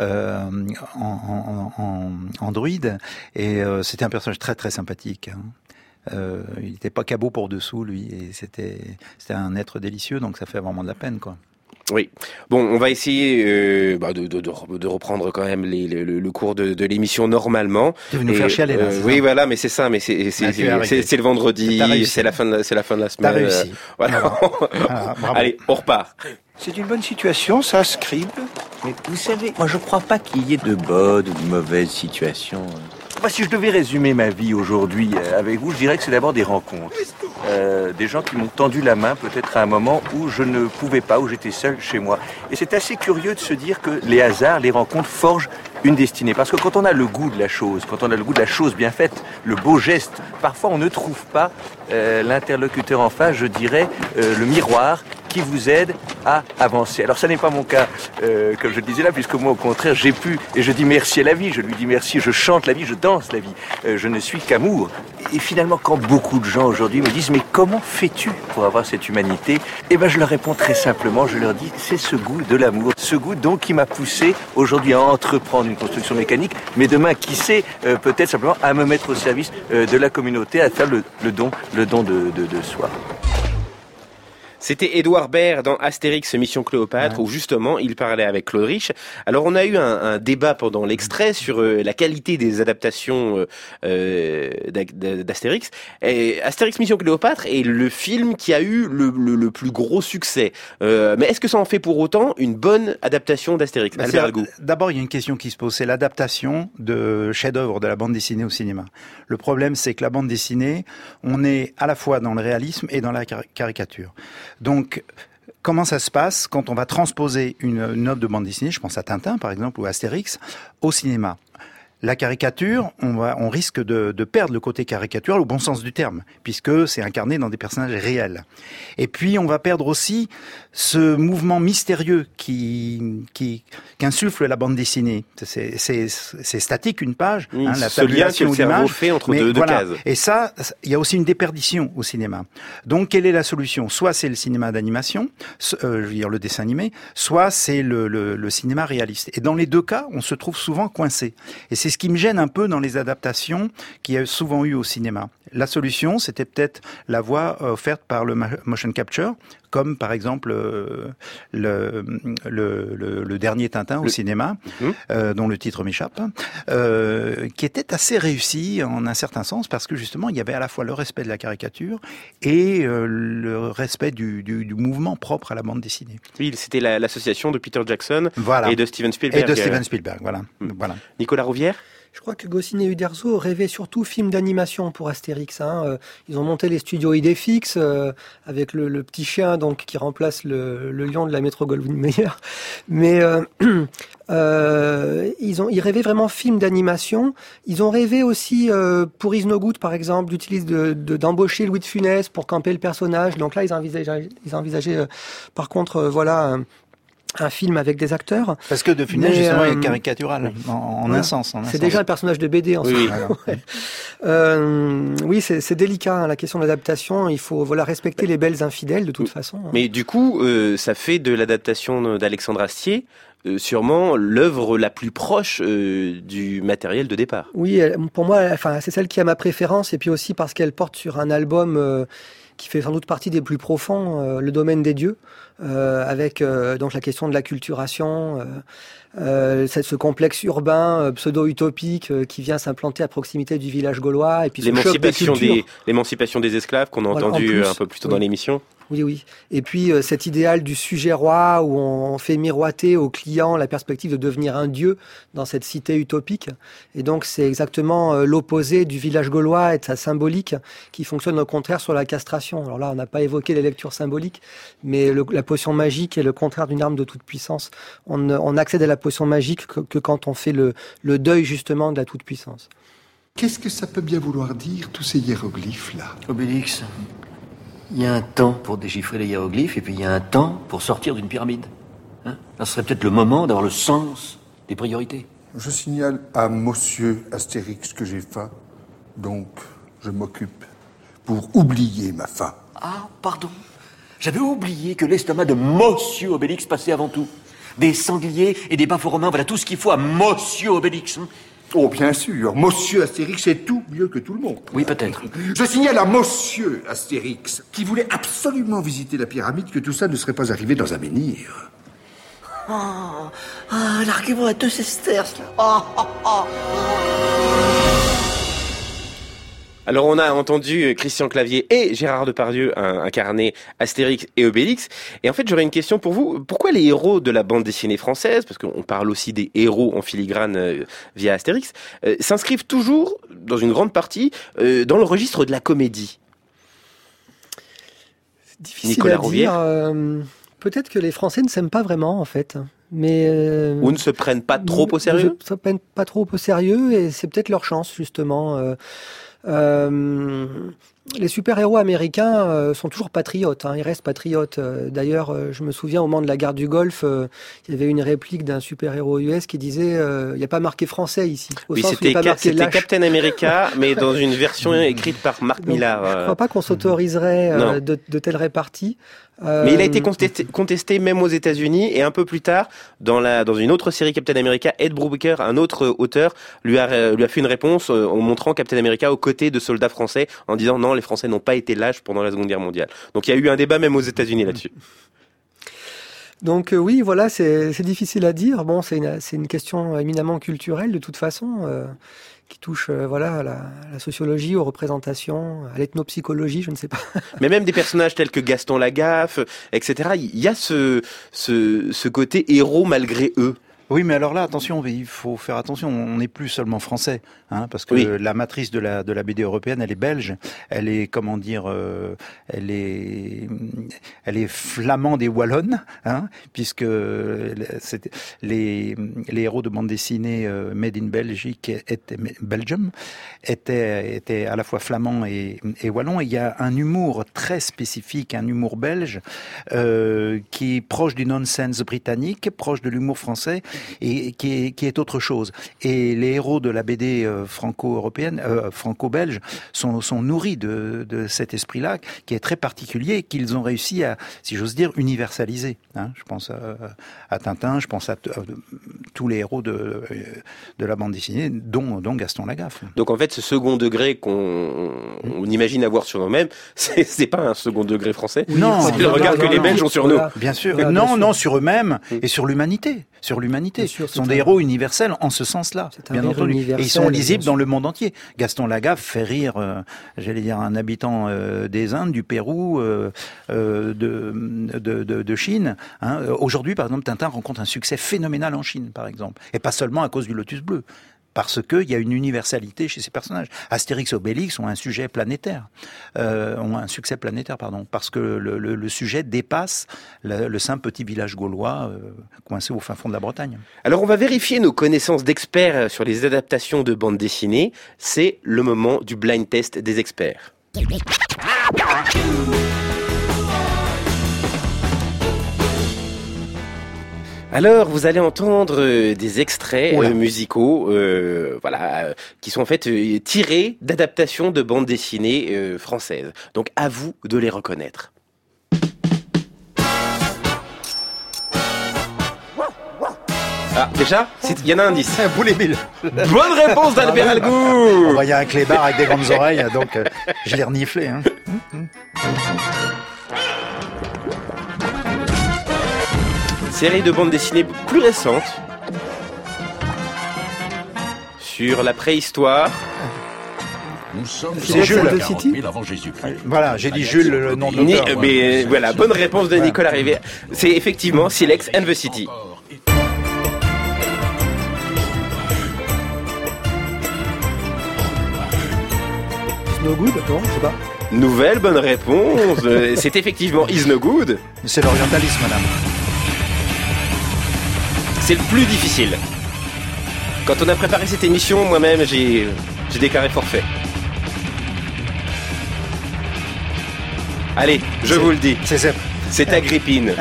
en druide et c'était un personnage très sympathique. Il n'était pas cabot pour dessous, lui, et c'était un être délicieux, donc ça fait vraiment de la peine, quoi. Oui. Bon, on va essayer de reprendre quand même le cours de l'émission normalement. Tu veux nous faire chialer là, oui, voilà, mais c'est ça, mais c'est le vendredi, c'est la fin de la semaine. T'as réussi. Voilà. Allez, on repart. C'est une bonne situation, ça, Scribe. Mais vous savez, moi je crois pas qu'il y ait de bonnes ou de mauvaises situations. Si je devais résumer ma vie aujourd'hui avec vous, je dirais que c'est d'abord des rencontres. Des gens qui m'ont tendu la main peut-être à un moment où je ne pouvais pas, où j'étais seul chez moi. Et c'est assez curieux de se dire que les hasards, les rencontres forgent une destinée. Parce que quand on a le goût de la chose, quand on a le goût de la chose bien faite, le beau geste, parfois on ne trouve pas l'interlocuteur en face, je dirais, le miroir qui vous aide à avancer. Alors ça n'est pas mon cas, comme je le disais là, puisque moi au contraire j'ai pu, et je dis merci à la vie, je lui dis merci, je chante la vie, je danse la vie, je ne suis qu'amour. Et finalement quand beaucoup de gens aujourd'hui me disent mais comment fais-tu pour avoir cette humanité? Eh ben je leur réponds très simplement, je leur dis c'est ce goût de l'amour, ce goût donc qui m'a poussé aujourd'hui à entreprendre une construction mécanique, mais demain qui sait peut-être simplement à me mettre au service de la communauté, à faire le don de soi. C'était Édouard Baird dans Astérix Mission Cléopâtre, où justement il parlait avec Claude Rich. Alors on a eu un débat pendant l'extrait sur la qualité des adaptations d'Astérix. Et Astérix Mission Cléopâtre est le film qui a eu le plus gros succès. Mais est-ce que ça en fait pour autant une bonne adaptation d'Astérix? D'abord, il y a une question qui se pose, c'est l'adaptation de chefs-d'œuvre de la bande dessinée au cinéma. Le problème, c'est que la bande dessinée, on est à la fois dans le réalisme et dans la caricature. Donc, comment ça se passe quand on va transposer une œuvre de bande dessinée, je pense à Tintin par exemple, ou Astérix, au cinéma? La caricature, on risque de perdre le côté caricatural au bon sens du terme, puisque c'est incarné dans des personnages réels. Et puis, on va perdre aussi ce mouvement mystérieux qu'insuffle la bande dessinée. C'est statique, une page, la tabulation que le cerveau fait entre deux cases. Et ça, il y a aussi une déperdition au cinéma. Donc, quelle est la solution? Soit c'est le cinéma d'animation, je veux dire le dessin animé, soit c'est le cinéma réaliste. Et dans les deux cas, on se trouve souvent coincé. Et c'est ce qui me gêne un peu dans les adaptations qu'il y a souvent eu au cinéma. La solution, c'était peut-être la voie offerte par le motion capture, comme par exemple le dernier Tintin au cinéma, dont le titre m'échappe, qui était assez réussi en un certain sens, parce que justement, il y avait à la fois le respect de la caricature et le respect du mouvement propre à la bande dessinée. Oui, c'était l'association de Peter Jackson et de Steven Spielberg. Et de Steven Spielberg, voilà. Nicolas Rouvière? Je crois que Goscinny et Uderzo rêvaient surtout film d'animation pour Astérix. Ils ont monté les studios Idéfix avec le petit chien donc qui remplace le lion de la Metro-Goldwyn-Mayer. Mais ils rêvaient vraiment film d'animation. Ils ont rêvé aussi pour Is No Good par exemple d'embaucher Louis de Funès pour camper le personnage. Donc là ils envisageaient par contre un film avec des acteurs. Parce que De Funès, justement, est caricatural, en un sens. C'est déjà un personnage de BD, en soi. Oui, c'est délicat, la question de l'adaptation. Il faut respecter les belles infidèles, de toute façon. Mais du coup, ça fait de l'adaptation d'Alexandre Astier sûrement l'œuvre la plus proche du matériel de départ. Oui, pour moi, c'est celle qui a ma préférence, et puis aussi parce qu'elle porte sur un album qui fait sans doute partie des plus profonds, le domaine des dieux, avec donc la question de l'acculturation, ce complexe urbain pseudo-utopique qui vient s'implanter à proximité du village gaulois, et puis l'émancipation des esclaves qu'on a entendu un peu plus tôt dans l'émission. Oui. Et puis cet idéal du sujet roi où on fait miroiter au client la perspective de devenir un dieu dans cette cité utopique. Et donc c'est exactement l'opposé du village gaulois et de sa symbolique qui fonctionne au contraire sur la castration. Alors là, on n'a pas évoqué les lectures symboliques, mais la potion magique est le contraire d'une arme de toute puissance. On accède à la potion magique que quand on fait le deuil justement de la toute puissance. Qu'est-ce que ça peut bien vouloir dire, tous ces hiéroglyphes-là? Obélix, il y a un temps pour déchiffrer les hiéroglyphes et puis il y a un temps pour sortir d'une pyramide. Là, ce serait peut-être le moment d'avoir le sens des priorités. Je signale à monsieur Astérix que j'ai faim, donc je m'occupe pour oublier ma faim. Ah, pardon. J'avais oublié que l'estomac de monsieur Obélix passait avant tout. Des sangliers et des bafos romains, voilà tout ce qu'il faut à monsieur Obélix. Oh, bien sûr, monsieur Astérix est tout mieux que tout le monde. Oui, peut-être. Je signale à monsieur Astérix, qui voulait absolument visiter la pyramide, que tout ça ne serait pas arrivé dans un menhir. L'argument à deux sesterces, là. Alors on a entendu Christian Clavier et Gérard Depardieu incarner Astérix et Obélix. Et en fait, j'aurais une question pour vous. Pourquoi les héros de la bande dessinée française, parce qu'on parle aussi des héros en filigrane via Astérix, s'inscrivent toujours, dans une grande partie, dans le registre de la comédie? C'est difficile à dire. Peut-être que les Français ne s'aiment pas vraiment, en fait. Mais ou ne se prennent pas trop au sérieux. Ne se prennent pas trop au sérieux et c'est peut-être leur chance justement. Les super-héros américains sont toujours patriotes, ils restent patriotes. D'ailleurs, je me souviens au moment de la guerre du Golfe, il y avait une réplique d'un super-héros US qui disait il n'y a pas marqué français ici. Oui, c'était Captain America, mais dans une version écrite par Mark Millar. Je ne crois pas qu'on s'autoriserait de telles réparties. Mais il a été contesté même aux États-Unis et un peu plus tard, dans une autre série Captain America, Ed Brubaker, un autre auteur, lui a fait une réponse en montrant Captain America aux côtés de soldats français en disant non, les Français n'ont pas été lâches pendant la Seconde Guerre mondiale. Donc il y a eu un débat même aux États-Unis là-dessus. Donc oui, voilà, c'est difficile à dire. Bon, c'est une question éminemment culturelle de toute façon. Qui touche à la sociologie, aux représentations, à l'ethnopsychologie, je ne sais pas. Mais même des personnages tels que Gaston Lagaffe, etc. Il y a ce côté héros malgré eux. Oui, mais alors là, attention, il faut faire attention. On n'est plus seulement français, parce que la matrice de la BD européenne, elle est belge. Elle est, comment dire, elle est flamande et wallonne, puisque les héros de bande dessinée made in Belgium étaient à la fois flamands et wallons. Et il y a un humour très spécifique, un humour belge qui est proche du nonsense britannique, proche de l'humour français. Et qui est autre chose. Et les héros de la BD franco-européenne, franco-belge, sont nourris de cet esprit-là, qui est très particulier, qu'ils ont réussi à, si j'ose dire, universaliser. Je pense à Tintin, je pense à tous les héros de la bande dessinée, dont Gaston Lagaffe. Donc en fait, ce second degré qu'on imagine avoir sur nous-mêmes, c'est pas un second degré français. Non, c'est le regard que les Belges ont sur nous. Bien sûr. Non, sur eux-mêmes et sur l'humanité. Ce sont des héros universels en ce sens-là, bien entendu. Et ils sont lisibles dans le monde entier. Gaston Lagaffe fait rire, j'allais dire, un habitant des Indes, du Pérou, de Chine. Aujourd'hui, par exemple, Tintin rencontre un succès phénoménal en Chine, par exemple. Et pas seulement à cause du Lotus bleu. Parce qu'il y a une universalité chez ces personnages. Astérix et Obélix ont un sujet planétaire, parce que le sujet dépasse le simple petit village gaulois coincé au fin fond de la Bretagne. Alors on va vérifier nos connaissances d'experts sur les adaptations de bande dessinée. C'est le moment du blind test des experts. Alors, vous allez entendre des extraits musicaux, qui sont en fait tirés d'adaptations de bandes dessinées françaises. Donc, à vous de les reconnaître. Ah, déjà, il y en a un indice. Boulet Bill. Bonne réponse d'Albert Algou. Il y a un clébard avec des grandes oreilles, donc je l'ai reniflé. Série de bande dessinée plus récente sur la préhistoire. C'est Jules de City. Voilà, j'ai dit Jules, le nom de l'auteur. Mais voilà, bonne réponse de Nicolas Rivet. C'est effectivement Silex and the City. Is No Good, non, je sais pas. Nouvelle bonne réponse. C'est effectivement Is No Good. C'est l'orientalisme, madame. C'est le plus difficile. Quand on a préparé cette émission, moi-même, j'ai déclaré forfait. Allez, je vous le dis. C'est Agrippine.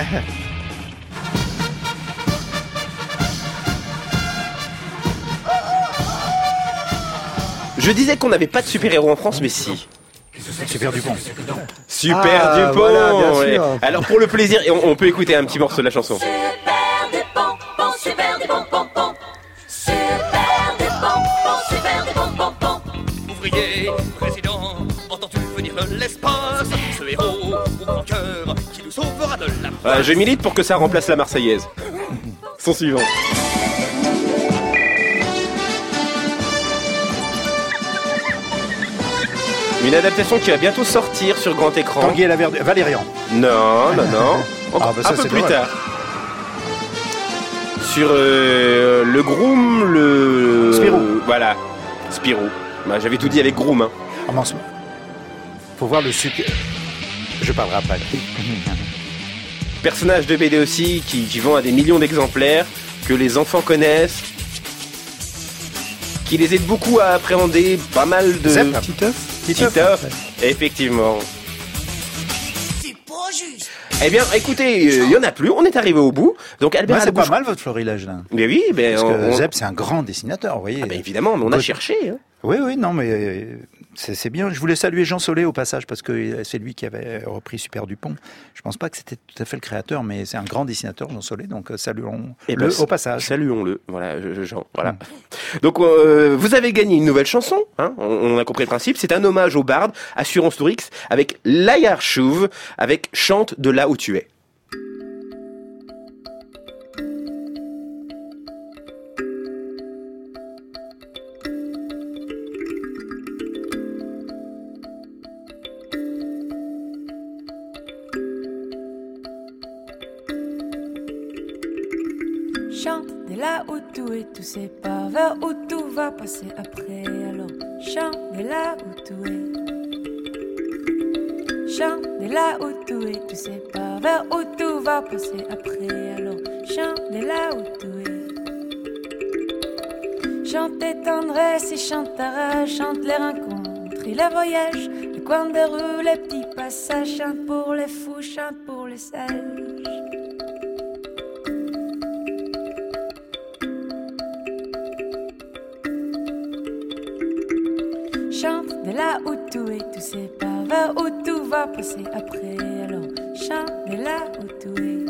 Je disais qu'on n'avait pas de super-héros en France, mais si. Super Dupont. Super Dupont. Voilà, bien sûr. Alors pour le plaisir, on peut écouter un petit morceau de la chanson. Super des pompons, super des pompons. Ouvrier, président, entends-tu venir de l'espace? Ce héros au grand cœur qui nous sauvera de la... Je milite pour que ça remplace la Marseillaise. Son suivant. Une adaptation qui va bientôt sortir sur grand écran. Tanguy et la Valérian. Non. Un peu plus tard. Sur le Groom, Spirou. Voilà, Spirou. Bah, j'avais tout dit avec Groom. Faut voir le sucre. Je parlerai après. Personnage de BD aussi qui vend à des millions d'exemplaires, que les enfants connaissent, qui les aide beaucoup à appréhender pas mal de... Titeuf, effectivement. Eh bien, écoutez, il y en a plus, on est arrivé au bout. Donc Albert c'est pas mal votre florilège là. Mais oui, parce que Zeb c'est un grand dessinateur, vous voyez. Évidemment, mais on a cherché. Hein. Oui, non, mais c'est bien. Je voulais saluer Jean Solé au passage parce que c'est lui qui avait repris Super Dupont. Je pense pas que c'était tout à fait le créateur, mais c'est un grand dessinateur, Jean Solé. Donc saluons-le au passage. Saluons-le. Voilà, Jean. Voilà. Donc vous avez gagné une nouvelle chanson. Hein, on a compris le principe. C'est un hommage au barde Assurance Tourix avec Layar Chouve avec Chante de là où tu es. Chante de là où tout est, tu sais pas vers où tout va passer après. Alors chante de là où tout est. Chante de là où tout est, tu sais pas vers où tout va passer après. Alors chante de là où tout est. Chante tes tendresses et chante ta rage, chante les rencontres et les voyages, les coins de rue, les petits passages. Chante pour les fous, chante pour les sages. Chante de là où tout est, tu sais pas vers où tout va passer après. Alors chante de là où tout est.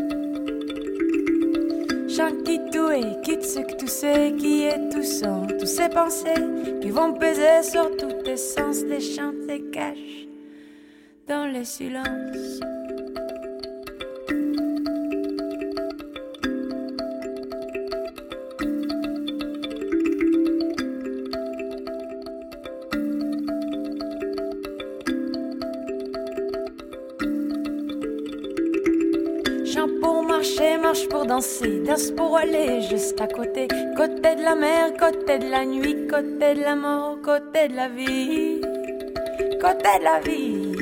Chante qui tout est, quitte ce que tu sais, qui est tout sans, tous ces pensées qui vont peser sur tous tes sens. Les chants se cachent dans le silence. Marche pour danser, danse pour aller juste à côté. Côté de la mer, côté de la nuit, côté de la mort, côté de la vie. Côté de la vie.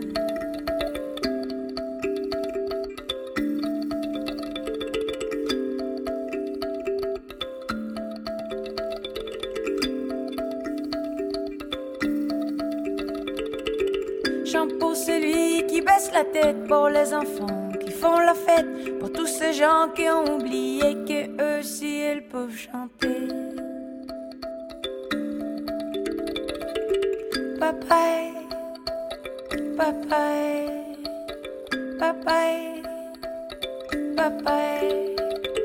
Chante pour celui qui baisse la tête, pour les enfants qui font la fête, pour tous ces gens qui ont oublié que eux aussi ils peuvent chanter. Papaye, papaye, papaye, papaye.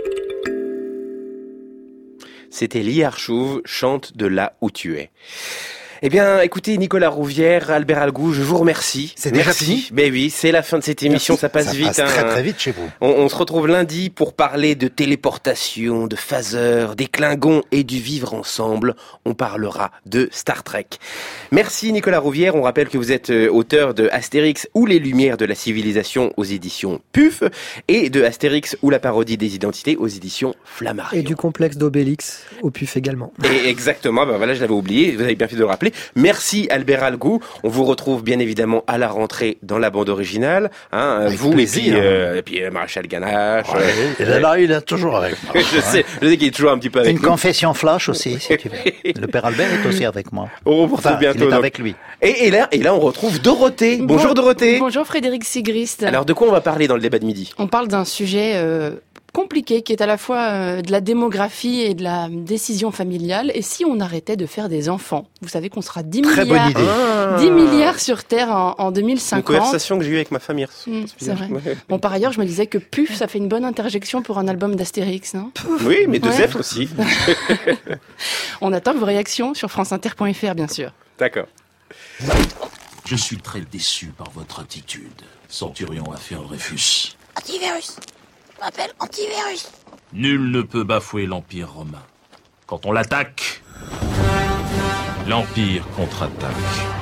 C'était Layar Chouve, Chante de là où tu es. Eh bien, écoutez, Nicolas Rouvière, Albert Algou, je vous remercie. C'est déjà fini ? Ben oui, c'est la fin de cette émission, ça passe vite. Ça passe très vite chez vous. On se retrouve lundi pour parler de téléportation, de phaseurs, des Klingons et du vivre ensemble. On parlera de Star Trek. Merci Nicolas Rouvière, on rappelle que vous êtes auteur de Astérix ou les Lumières de la Civilisation aux éditions PUF et de Astérix ou la parodie des identités aux éditions Flammarion. Et du complexe d'Obélix au PUF également. Et exactement, ben voilà, je l'avais oublié, vous avez bien fait de le rappeler. Merci Albert Algou. On vous retrouve bien évidemment à la rentrée dans la bande originale. Hein, vous plaisir, et puis Maréchal Ganache. Et là, il est toujours avec moi. je sais qu'il est toujours un petit peu avec nous. Une confession flash aussi, si tu veux. Le père Albert est aussi avec moi. On vous retrouve bientôt. Il est avec lui. Et là, on retrouve Dorothée. Bonjour Dorothée. Bonjour Frédéric Sigrist. Alors de quoi on va parler dans le débat de midi ? On parle d'un sujet compliqué qui est à la fois de la démographie et de la décision familiale. Et si on arrêtait de faire des enfants ? Vous savez qu'on sera 10 Très milliards, bonne idée. 10 milliards sur Terre en 2050. Une conversation que j'ai eue avec ma famille. C'est vrai. Bon, par ailleurs, je me disais que PUF, ça fait une bonne interjection pour un album d'Astérix, non ? Oui, mais de Zef aussi. On attend vos réactions sur franceinter.fr, bien sûr. D'accord. Je suis très déçu par votre attitude. Centurion affaire Dreyfus. Antivirus. Je m'appelle Antivirus. Nul ne peut bafouer l'Empire romain. Quand on l'attaque, l'Empire contre-attaque.